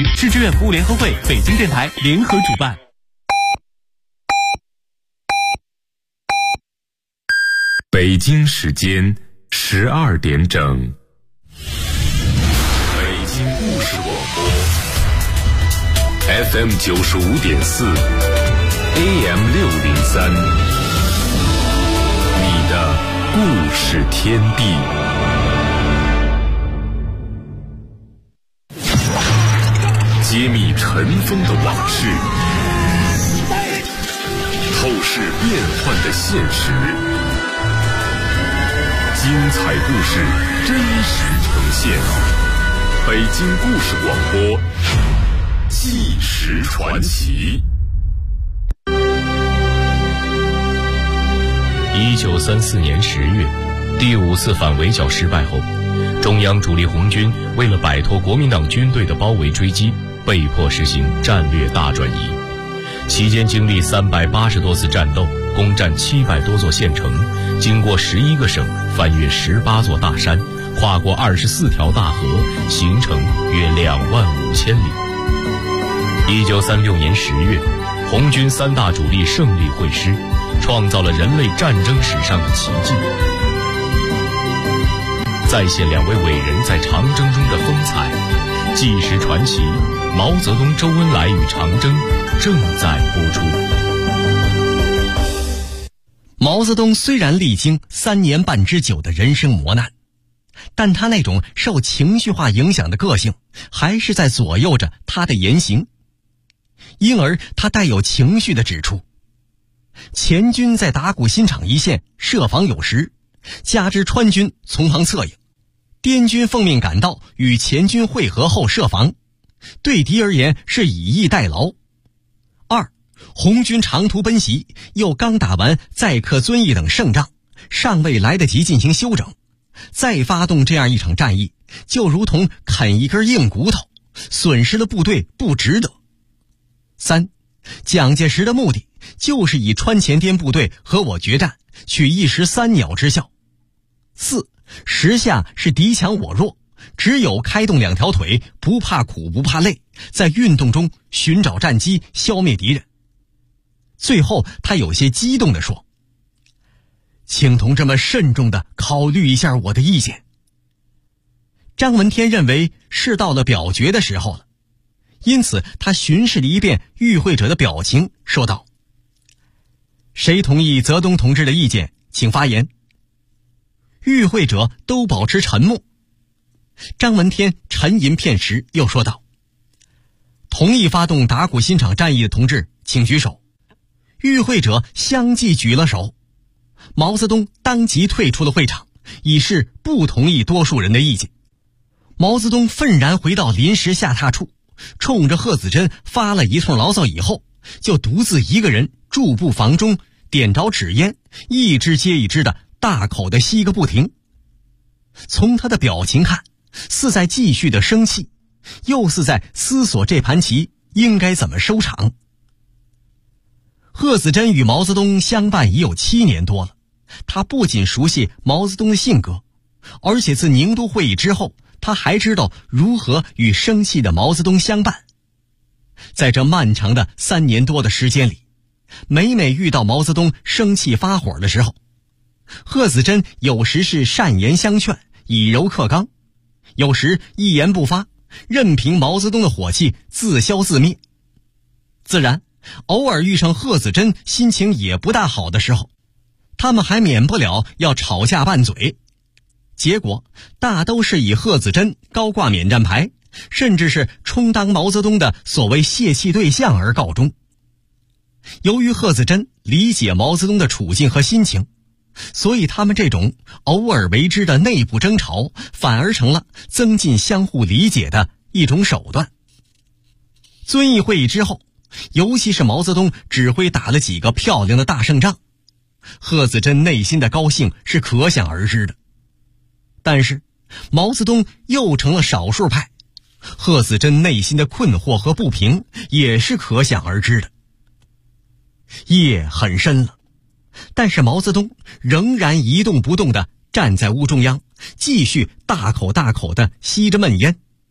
市志愿服务联合会、北京电台联合主办。 北京时间12点整。北京故事广播 FM 95.4 AM 603，你的故事天地。揭秘尘封的往事，透视变幻的现实，精彩故事真实呈现。北京故事广播，纪实传奇。 1934年10月，第5次反围剿失败后，中央主力红军为了摆脱国民党军队的包围追击，被迫实行战略大转移。期间经历380多次战斗，攻占700多座县城，经过11个省，翻越18座大山，跨过24条大河，行程约25000里。1936年10月，红军3大主力胜利会师，创造了人类战争史上的奇迹。再现2位伟人在长征中的风采，纪实传奇毛泽东、周恩来与长征正在播出。 毛泽东虽然历经3年半之久的人生磨难，但他那种受情绪化影响的个性还是在左右着他的言行。因而他带有情绪地指出，前军在打鼓新场一线设防有时，加之川军从旁策应，滇军奉命赶到与前军会合后设防，对敌而言是以逸待劳。二，红军长途奔袭，又刚打完载客遵义等胜仗，尚未来得及进行休整，再发动这样一场战役，就如同啃一根硬骨头，损失了部队不值得。三，蒋介石的目的就是以川前滇部队和我决战，取一石三鸟之效。四，时下是敌强我弱，只有开动2条腿，不怕苦不怕累，在运动中寻找战机，消灭敌人。最后他有些激动地说，请同志们慎重地考虑一下我的意见。张闻天认为是到了表决的时候了，因此他巡视了一遍与会者的表情，说道，谁同意泽东同志的意见，请发言。与会者都保持沉默。张闻天沉吟片时，又说道，同意发动打鼓新场战役的同志请举手。与会者相继举了手。毛泽东当即退出了会场，以示不同意多数人的意见。毛泽东愤然回到临时下榻处，冲着贺子珍发了一通牢骚以后，就独自一个人驻步房中，点着纸烟，一支接一支的大口的吸个不停。从他的表情看，似在继续的生气，又似在思索这盘棋应该怎么收场。贺子珍与毛泽东相伴已有7年多了，他不仅熟悉毛泽东的性格，而且自宁都会议之后，他还知道如何与生气的毛泽东相伴。在这漫长的3年多的时间里，每每遇到毛泽东生气发火的时候，贺子珍有时是善言相劝，以柔克刚，有时一言不发，任凭毛泽东的火气自消自灭。自然偶尔遇上贺子珍心情也不大好的时候，他们还免不了要吵架拌嘴，结果大都是以贺子珍高挂免战牌，甚至是充当毛泽东的所谓泄气对象而告终。由于贺子珍理解毛泽东的处境和心情，所以他们这种偶尔为之的内部争吵，反而成了增进相互理解的一种手段。遵义会议之后，尤其是毛泽东指挥打了几个漂亮的大胜仗，贺子珍内心的高兴是可想而知的。但是毛泽东又成了少数派，贺子珍内心的困惑和不平也是可想而知的。夜很深了，但是毛泽东仍然一动不动地站在屋中央，继续大口大口地吸着闷烟。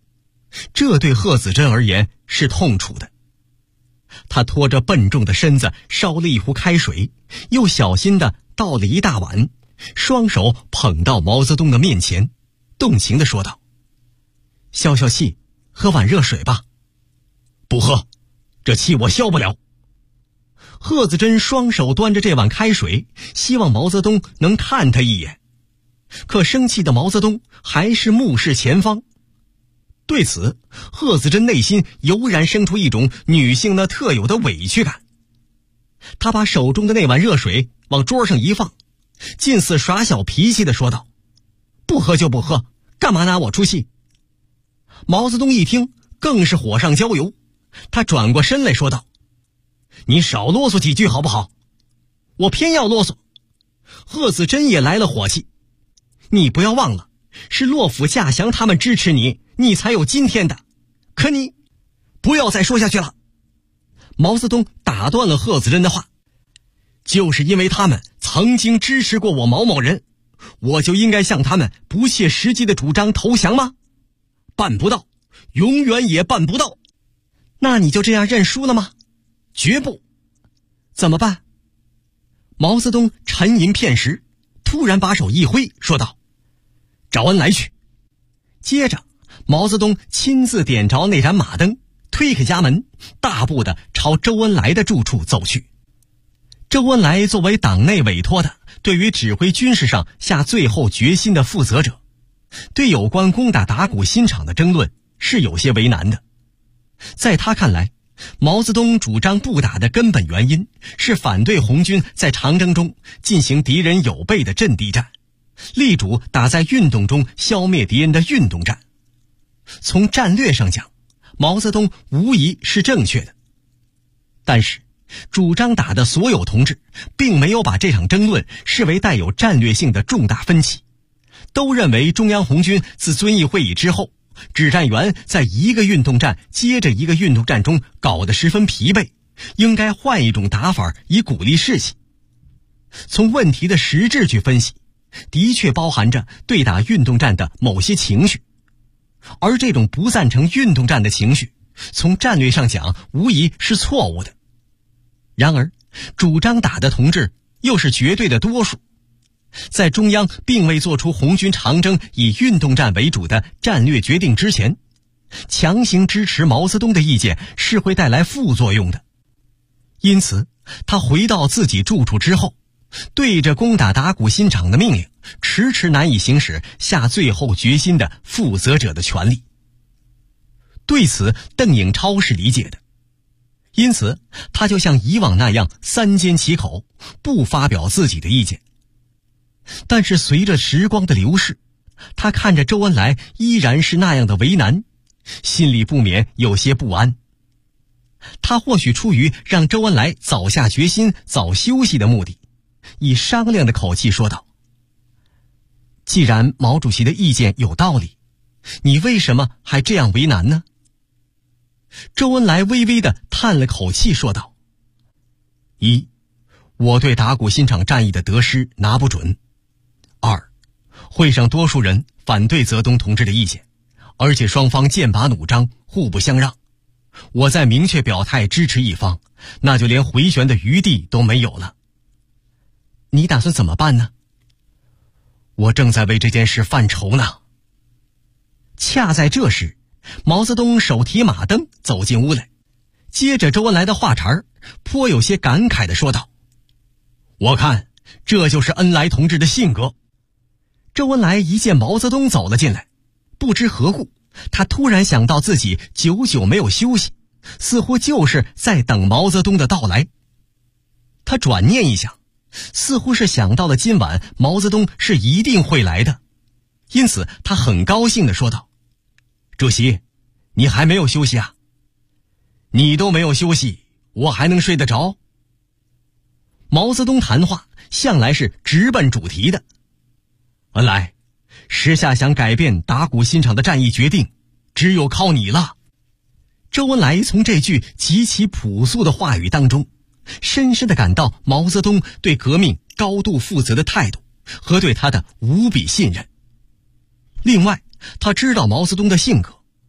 这对贺子珍而言是痛楚的。他拖着笨重的身子烧了一壶开水，又小心地倒了一大碗，双手捧到毛泽东的面前，动情地说道：消消气，喝碗热水吧。不喝，这气我消不了。贺子珍双手端着这碗开水，希望毛泽东能看他一眼，可生气的毛泽东还是目视前方。对此，贺子珍内心油然生出一种女性那特有的委屈感。她把手中的那碗热水往桌上一放，近似耍小脾气地说道：不喝就不喝，干嘛拿我出气？毛泽东一听更是火上浇油，他转过身来说道：你少啰嗦几句好不好？我偏要啰嗦。贺子珍也来了火气：你不要忘了，是骆甫稼祥他们支持你，你才有今天的。可你不要再说下去了。毛泽东打断了贺子珍的话：就是因为他们曾经支持过我毛某人，我就应该向他们不切实际的主张投降吗？办不到，永远也办不到。那你就这样认输了吗？绝不。怎么办？毛泽东沉吟片时，突然把手一挥，说道：找恩来去。接着毛泽东亲自点着那盏马灯，推开家门，大步地朝周恩来的住处走去。周恩来作为党内委托的对于指挥军事上下最后决心的负责者，对有关攻打打鼓新场的争论是有些为难的。在他看来，毛泽东主张不打的根本原因是反对红军在长征中进行敌人有备的阵地战，力主打在运动中消灭敌人的运动战。从战略上讲，毛泽东无疑是正确的。但是主张打的所有同志并没有把这场争论视为带有战略性的重大分歧，都认为中央红军自遵义会议之后，指战员在一个运动战接着一个运动战中搞得十分疲惫，应该换一种打法以鼓励士气。从问题的实质去分析，的确包含着对打运动战的某些情绪，而这种不赞成运动战的情绪，从战略上讲无疑是错误的。然而主张打的同志又是绝对的多数，在中央并未做出红军长征以运动战为主的战略决定之前，强行支持毛泽东的意见是会带来副作用的。因此他回到自己住处之后，对着攻打打鼓新场的命令迟迟难以行使下最后决心的负责者的权利。对此邓颖超是理解的，因此他就像以往那样三缄其口，不发表自己的意见。但是随着时光的流逝，他看着周恩来依然是那样的为难，心里不免有些不安。他或许出于让周恩来早下决心早休息的目的，以商量的口气说道：既然毛主席的意见有道理，你为什么还这样为难呢？周恩来微微地叹了口气说道：一，我对打鼓新场战役的得失拿不准；二，会上多数人反对泽东同志的意见，而且双方剑拔弩张，互不相让，我再明确表态支持一方，那就连回旋的余地都没有了。你打算怎么办呢？我正在为这件事犯愁呢。恰在这时，毛泽东手提马灯走进屋来，接着周恩来的话茬儿，颇有些感慨地说道：我看这就是恩来同志的性格。周恩来一见毛泽东走了进来，不知何故，他突然想到自己久久没有休息，似乎就是在等毛泽东的到来。他转念一想，似乎是想到了今晚毛泽东是一定会来的，因此他很高兴地说道：主席，你还没有休息啊？你都没有休息，我还能睡得着？毛泽东谈话向来是直奔主题的。恩来，时下想改变打鼓新场的战役决定，只有靠你了。周恩来从这句极其朴素的话语当中，深深地感到毛泽东对革命高度负责的态度和对他的无比信任。另外，他知道毛泽东的性格，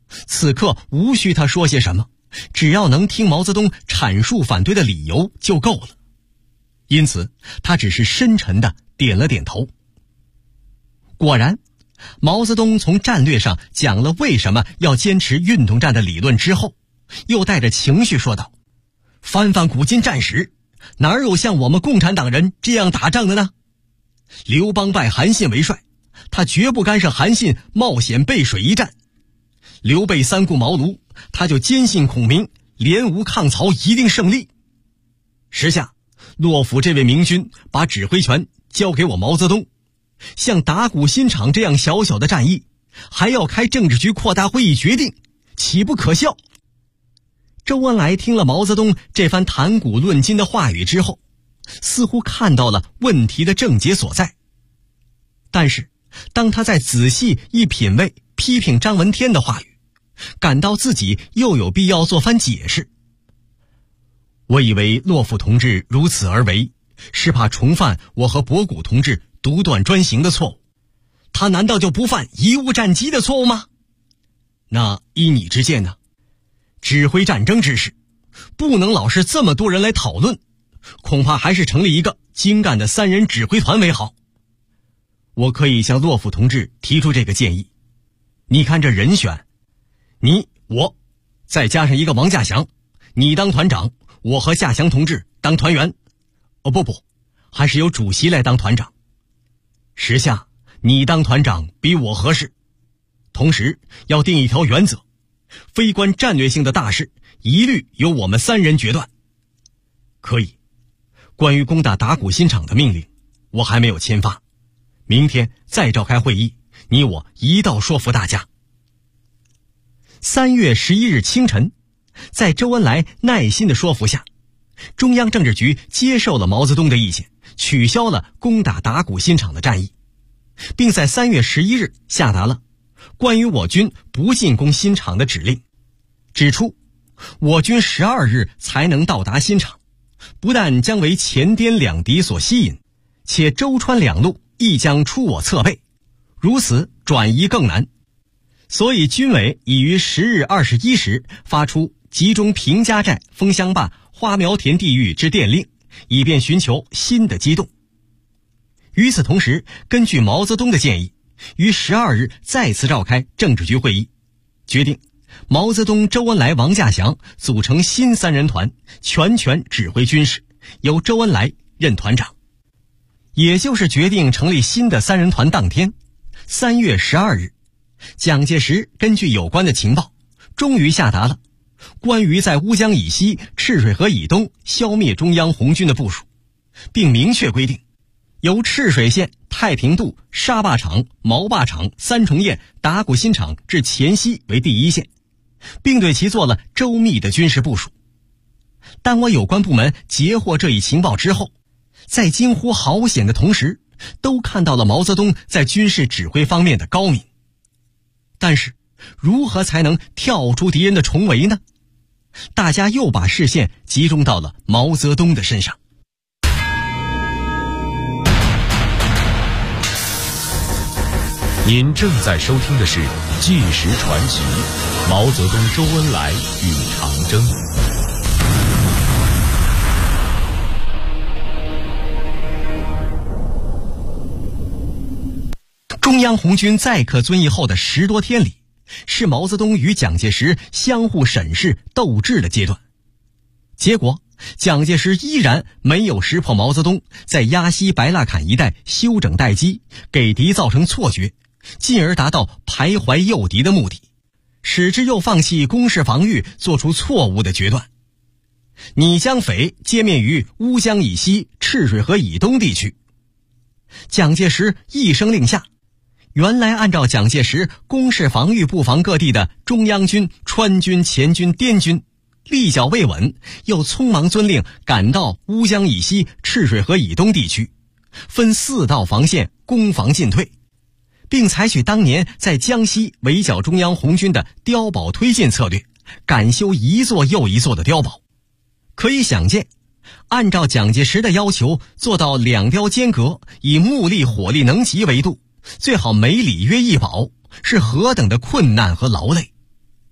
此刻无需他说些什么，只要能听毛泽东阐述反对的理由就够了。因此他只是深沉地点了点头。果然，毛泽东从战略上讲了为什么要坚持运动战的理论之后，又带着情绪说道：翻翻古今战史，哪有像我们共产党人这样打仗的呢？刘邦拜韩信为帅，他绝不干涉韩信冒险背水一战。刘备三顾茅庐，他就坚信孔明联吴抗曹一定胜利。时下洛甫这位明君把指挥权交给我毛泽东，像打鼓新场这样小小的战役，还要开政治局扩大会议决定，岂不可笑？周恩来听了毛泽东这番谈古论今的话语之后，似乎看到了问题的症结所在。但是当他再仔细一品味批评张闻天的话语，感到自己又有必要做番解释。我以为洛甫同志如此而为，是怕重犯我和博古同志独断专行的错误，他难道就不犯贻误战机的错误吗？那依你之见呢？指挥战争之事，不能老是这么多人来讨论，恐怕还是成立一个精干的3人指挥团为好。我可以向洛甫同志提出这个建议。你看这人选，你我再加上一个王稼祥，你当团长，我和稼祥同志当团员。不，还是由主席来当团长。时下你当团长比我合适。同时要定一条原则，非关战略性的大事一律由我们3人决断。可以。关于攻打打鼓新场的命令，我还没有签发，明天再召开会议，你我一道说服大家。3月11日清晨，在周恩来耐心的说服下，中央政治局接受了毛泽东的意见，取消了攻打打鼓新场的战役，并在3月11日下达了关于我军不进攻新场的指令，指出我军12日才能到达新场，不但将为前滇两敌所吸引，且舟川两路亦将出我侧背，如此转移更难。所以军委已于10日21时发出集中平家寨、枫香坝、花苗田地域之电令，以便寻求新的机动。与此同时，根据毛泽东的建议，于12日再次召开政治局会议，决定毛泽东、周恩来、王稼祥组成新3人团，全权指挥军事，由周恩来任团长。也就是决定成立新的3人团当天，3月12日，蒋介石根据有关的情报，终于下达了关于在乌江以西、赤水河以东消灭中央红军的部署，并明确规定，由赤水县太平渡、沙坝场、毛坝场、三重堰、打鼓新场至黔西为第一线，并对其做了周密的军事部署。当我有关部门截获这一情报之后，在惊呼好险的同时，都看到了毛泽东在军事指挥方面的高明。但是如何才能跳出敌人的重围呢？大家又把视线集中到了毛泽东的身上。 您正在收听的是《纪实传奇》，毛泽东、周恩来与长征。 中央红军再可遵义后的10多天里，是毛泽东与蒋介石相互审视斗智的阶段。结果蒋介石依然没有识破毛泽东在鸭西白蜡坎一带休整待机，给敌造成错觉，进而达到徘徊诱敌的目的，使之又放弃攻势防御，做出错误的决断。你将匪歼灭于乌江以西、赤水河以东地区。蒋介石一声令下，原来按照蒋介石攻势防御布防各地的中央军、川军、黔军、滇军立脚未稳，又匆忙遵令赶到乌江以西、赤水河以东地区，分4道防线攻防进退，并采取当年在江西围剿中央红军的碉堡推进策略，赶修一座又一座的碉堡。可以想见，按照蒋介石的要求做到2碉间隔，以木力火力能级为度，最好每里约1堡，是何等的困难和劳累。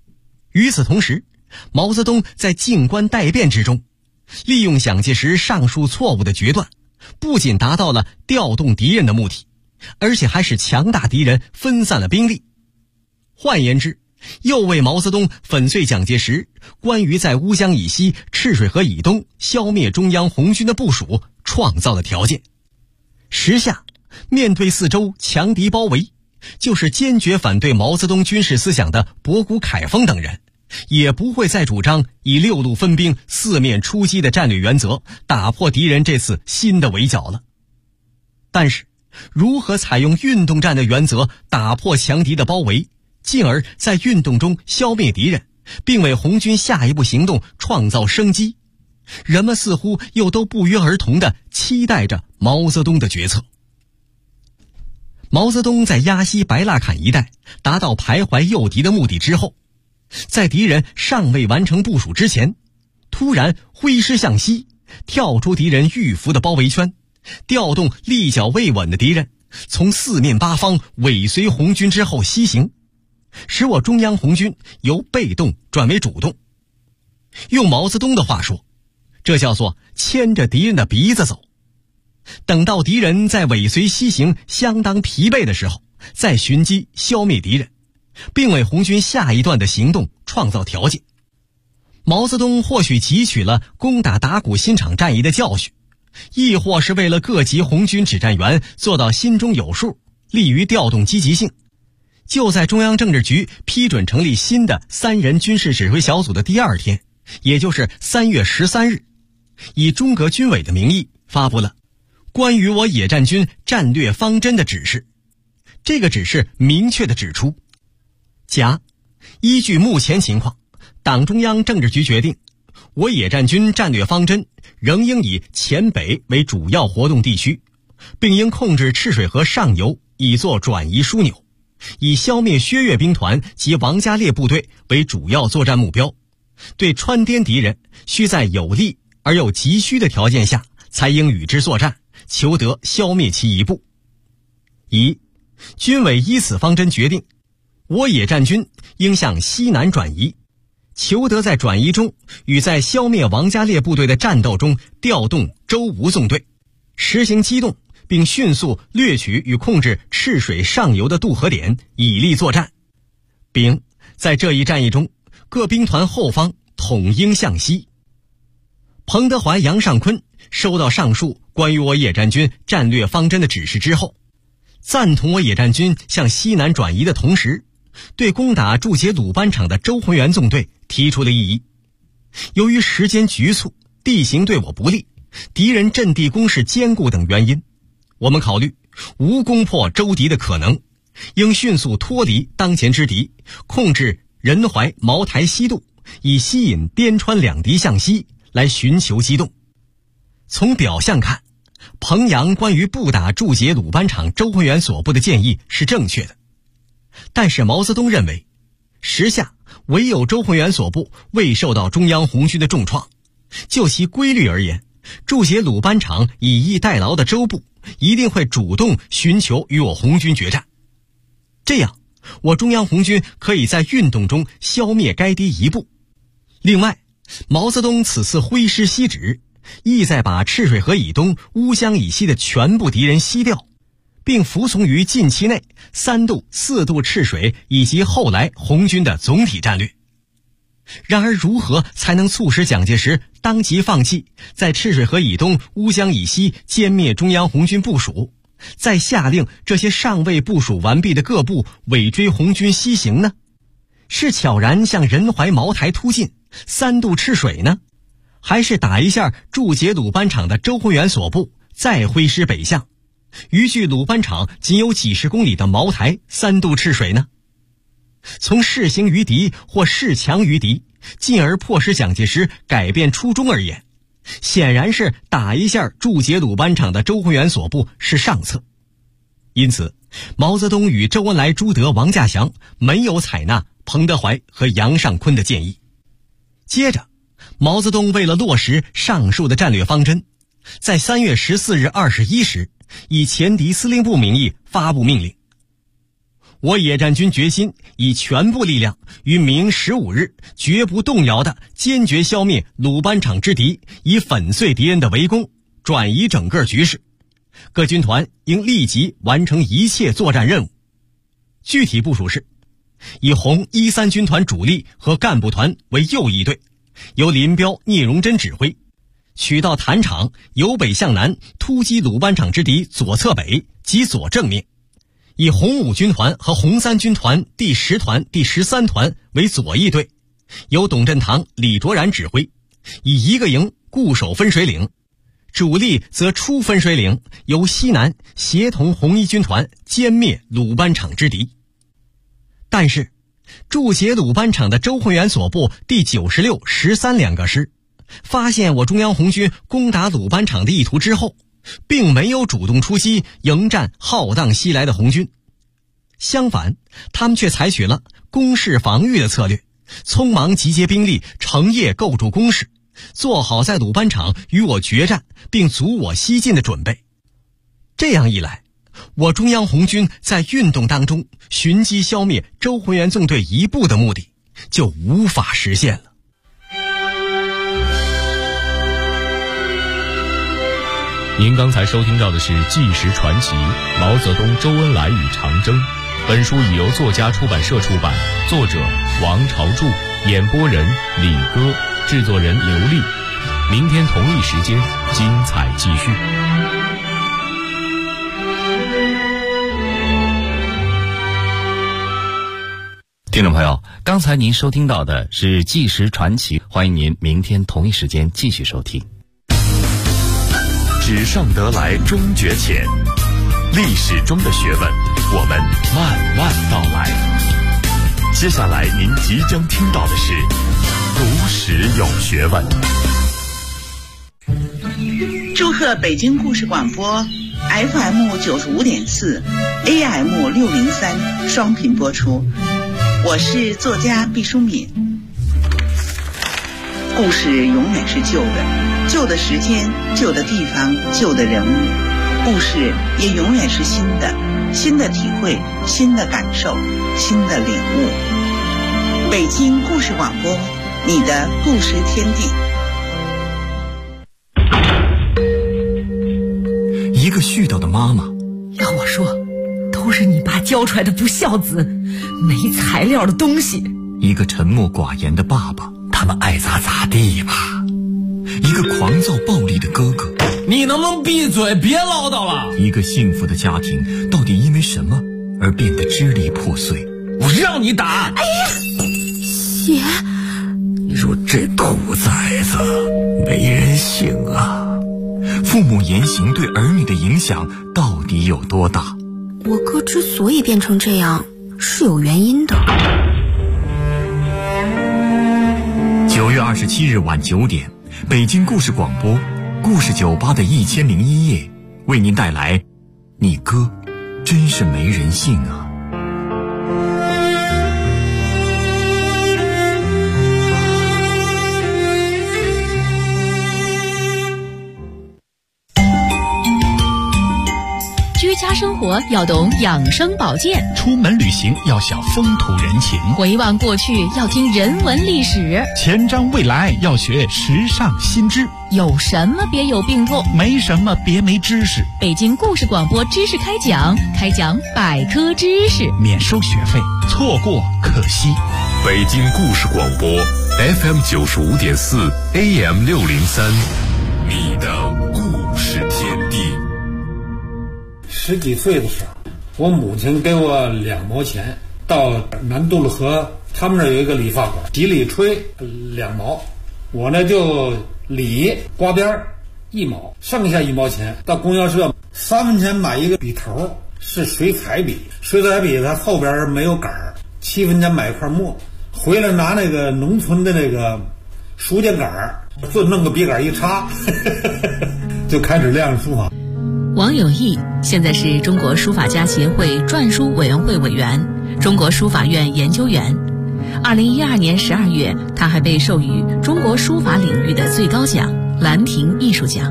与此同时，毛泽东在静观待变之中，利用蒋介石上述错误的决断，不仅达到了调动敌人的目的，而且还使强大敌人分散了兵力。换言之，又为毛泽东粉碎蒋介石关于在乌江以西、赤水河以东消灭中央红军的部署创造了条件。时下面对四周强敌包围，就是坚决反对毛泽东军事思想的博古凯丰等人，也不会再主张以6路分兵、四面出击的战略原则打破敌人这次新的围剿了。但是，如何采用运动战的原则打破强敌的包围，进而在运动中消灭敌人，并为红军下一步行动创造生机，人们似乎又都不约而同地期待着毛泽东的决策。毛泽东在鸭西白蜡坎一带达到徘徊诱敌的目的之后，在敌人尚未完成部署之前，突然挥师向西，跳出敌人预伏的包围圈，调动立脚未稳的敌人，从四面八方尾随红军之后西行，使我中央红军由被动转为主动。用毛泽东的话说，这叫做牵着敌人的鼻子走。等到敌人在尾随西行相当疲惫的时候，再寻机消灭敌人，并为红军下一段的行动创造条件。毛泽东或许汲取了攻打打鼓新场战役的教训，亦或是为了各级红军指战员做到心中有数，利于调动积极性，就在中央政治局批准成立新的3人军事指挥小组的第2天，也就是3月13日，以中革军委的名义发布了关于我野战军战略方针的指示。这个指示明确地指出，甲，依据目前情况，党中央政治局决定，我野战军战略方针仍应以黔北为主要活动地区，并应控制赤水河上游以作转移枢纽，以消灭薛岳兵团及王家烈部队为主要作战目标。对川滇敌人，需在有利而又急需的条件下，才应与之作战，求得消灭其一部。乙，军委依此方针决定，我野战军应向西南转移，求得在转移中与在消灭王家烈部队的战斗中调动周吴纵队，实行机动，并迅速掠取与控制赤水上游的渡河点，以利作战。丙，在这一战役中，各兵团后方统应向西。彭德怀、杨尚昆收到上述关于我野战军战略方针的指示之后，赞同我野战军向西南转移的同时，对攻打驻节鲁班场的周浑元纵队提出了异议。由于时间局促，地形对我不利，敌人阵地工事坚固等原因，我们考虑无攻破周敌的可能，应迅速脱离当前之敌，控制仁怀、茅台西渡，以吸引滇川两敌向西，来寻求机动。从表象看，彭阳关于不打驻节鲁班场周浑元所部的建议是正确的，但是毛泽东认为，时下唯有周浑元所部未受到中央红军的重创，就其规律而言，驻节鲁班场以逸待劳的周部一定会主动寻求与我红军决战，这样我中央红军可以在运动中消灭该敌一部。另外，毛泽东此次挥师西指，意在把赤水河以东、乌江以西的全部敌人西调，并服从于近期内3渡、4渡赤水以及后来红军的总体战略。然而，如何才能促使蒋介石当即放弃在赤水河以东、乌江以西歼灭中央红军部署，再下令这些尚未部署完毕的各部尾追红军西行呢？是悄然向仁怀、茅台突进，3渡赤水呢？还是打一下驻节鲁班场的周浑元所部，再挥师北向，于距鲁班场仅有几十公里的茅台3渡赤水呢？从势行于敌或势强于敌，进而迫使蒋介石改变初衷而言，显然是打一下驻节鲁班场的周浑元所部是上策。因此，毛泽东与周恩来、朱德、王稼祥没有采纳彭德怀和杨尚昆的建议。接着，毛泽东为了落实上述的战略方针，在3月14日21时，以前敌司令部名义发布命令： 我野战军决心以全部力量于明15日绝不动摇地坚决消灭鲁班场之敌，以粉碎敌人的围攻，转移整个局势。各军团应立即完成一切作战任务。具体部署是：以红13军团主力和干部团为右翼队，由林彪、聂荣臻指挥，取道坛场，由北向南突击鲁班场之敌左侧北及左正面。以红5军团和红3军团第10团、第13团为左翼队，由董振堂、李卓然指挥，以一个营固守分水岭，主力则出分水岭，由西南协同红1军团歼灭鲁班场之敌。但是驻节鲁班场的周浑元所部第96、13两个师发现我中央红军攻打鲁班场的意图之后，并没有主动出击迎战浩荡西来的红军，相反，他们却采取了攻势防御的策略，匆忙集结兵力，成夜构筑工事，做好在鲁班场与我决战并阻我西进的准备。这样一来，我中央红军在运动当中寻机消灭周浑元纵队一部的目的就无法实现了。 您刚才收听到的是《纪实传奇：毛泽东、周恩来与长征》。本书已由作家出版社出版，作者王朝柱，演播人李歌，制作人刘丽。明天同一时间，精彩继续。 听众朋友，刚才您收听到的是《纪实传奇》，欢迎您明天同一时间继续收听。 纸上得来终觉浅，历史中的学问，我们慢慢道来。接下来您即将听到的是读史有学问。 祝贺北京故事广播 FM 95.4 AM 603双频播出。我是作家毕淑敏。故事永远是旧的，旧的时间、旧的地方、旧的人物，故事也永远是新的，新的体会、新的感受、新的领悟。北京故事广播，你的故事天地。 一个絮叨的妈妈， 要我说，都是你爸教出来的不孝子，没材料的东西。 一个沉默寡言的爸爸，他们爱咋咋地吧。一个狂躁暴力的哥哥， 你能不能闭嘴，别唠叨了。 一个幸福的家庭到底因为什么而变得支离破碎？ 我让你打。 哎呀，血！ 你说这兔崽子没人性啊！父母言行对儿女的影响到底有多大？ 我哥之所以变成这样是有原因的。 9月27日晚9点，北京故事广播故事酒吧的1001夜为您带来你哥真是没人性啊。 居家生活要懂养生保健， 出门旅行要晓风土人情， 回望过去要听人文历史， 前瞻未来要学时尚新知。 有什么别有病痛， 没什么别没知识。 北京故事广播知识开讲百科知识， 免收学费，错过可惜。 北京故事广播 FM 95.4 AM 603，你的故事天地。 10几岁的时候，我母亲给我2毛钱，到南渡了河，他们那儿有一个理发馆，洗理吹2毛，我呢就理刮边1毛，剩下1毛钱到供销社3分钱买一个笔头，是水彩笔，水彩笔它后边没有杆儿，7分钱买一块墨，回来拿那个农村的那个书架杆儿，就弄个笔杆一插就开始练书法。 王有义现在是中国书法家协会篆书委员会委员、中国书法院研究员。2012年12月，他还被授予中国书法领域的最高奖兰亭艺术奖。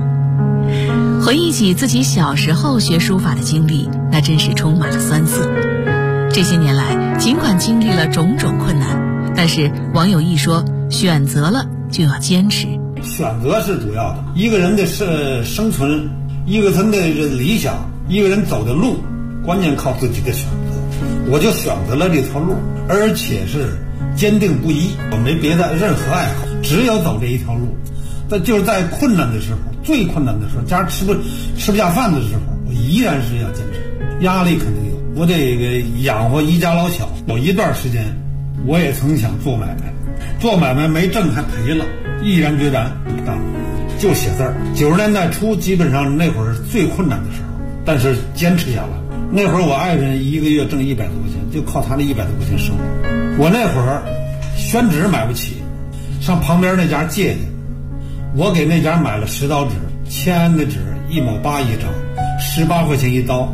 回忆起自己小时候学书法的经历，那真是充满了酸涩。 这些年来，尽管经历了种种困难，但是王有义说，选择了就要坚持。 选择是主要的，一个人的生存，一个人的理想，一个人走的路，关键靠自己的选择。我就选择了这条路，而且是坚定不移，我没别的任何爱好，只有走这一条路。但就是在困难的时候，最困难的时候，家吃不下饭的时候，我依然是要坚持。压力肯定有，我得养活一家老小。有一段时间，我也曾想做买卖，做买卖没挣还赔了，毅然决然干，就写字儿。90年代初，基本上那会儿是最困难的时候，但是坚持下来。那会儿我爱人一个月挣100多块钱，就靠他的100多块钱生活。我那会儿宣纸买不起，上旁边那家借去。我给那家买了10刀纸，签安的纸1毛8一张，18块钱一刀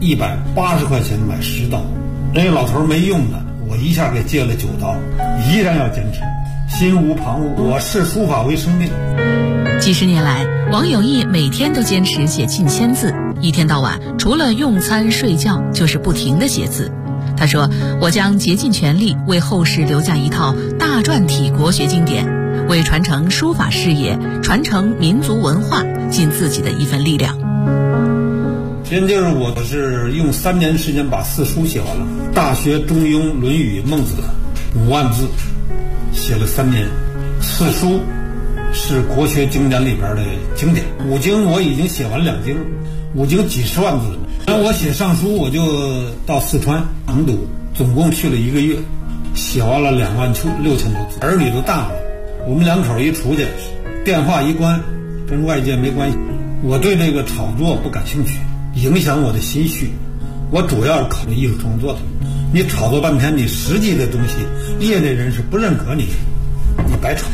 ，180块钱买10刀。人家老头没用的，我一下给借了9刀，依然要坚持，心无旁骛。我视书法为生命。 几十年来，王有义每天都坚持写近1000字，一天到晚除了用餐睡觉就是不停地写字。他说，我将竭尽全力为后世留下一套大篆体国学经典，为传承书法事业、传承民族文化尽自己的一份力量。 现就是我是用3年时间把4书写完了，《大学》《中庸》《论语》《孟子》5万字，写了3年。4书是国学经典里边的经典，5经我已经写完2经，5经几十万字。然后我写上书，我就到四川成都，总共去了1个月，写完了26000多字。儿女都大了，我们2口一出去，电话一关，跟外界没关系。我对这个炒作不感兴趣，影响我的心绪。我主要是考虑艺术创作的。你炒作半天，你实际的东西，业内人士不认可你，你白炒。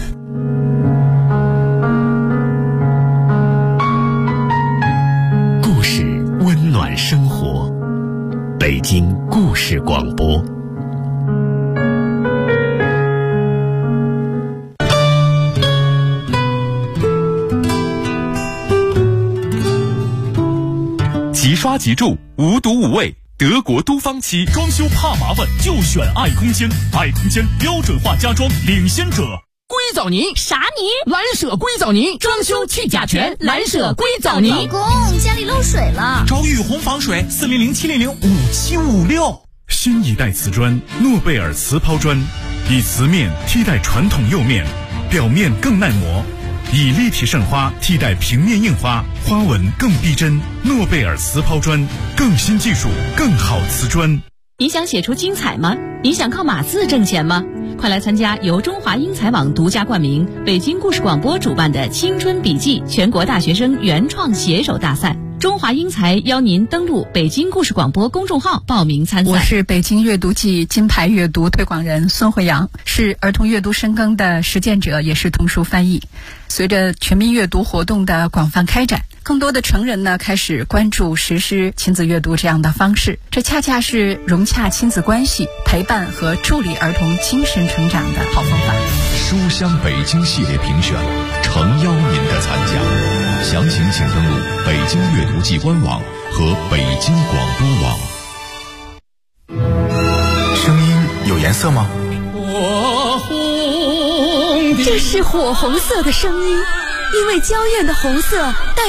故事温暖生活，北京故事广播。 即刷即住，无毒无味，德国都方漆。装修怕麻烦就选爱空间，爱空间标准化家装领先者。 硅藻泥啥泥？ 蓝舍硅藻泥，装修去甲醛，蓝舍硅藻泥。 老公，家里漏水了， 找雨虹防水，400-700-5756。 新一代瓷砖诺贝尔瓷抛砖，以瓷面替代传统釉面，表面更耐磨，以立体渗花替代平面印花，花纹更逼真。诺贝尔瓷抛砖，更新技术，更好瓷砖。 你想写出精彩吗？你想靠码字挣钱吗？快来参加由中华英才网独家冠名、北京故事广播主办的青春笔记全国大学生原创写手大赛。中华英才邀您登录北京故事广播公众号报名参赛。 我是北京阅读季金牌阅读推广人孙慧阳，是儿童阅读深耕的实践者，也是童书翻译。随着全民阅读活动的广泛开展，更多的成人呢开始关注实施亲子阅读这样的方式，这恰恰是融洽亲子关系、陪伴和助力儿童精神成长的好方法。 书香北京系列评选诚邀您的参加，详情请登录北京阅读季官网和北京广播网。 声音有颜色吗？ 火红的， 这是火红色的声音，因为娇艳的红色代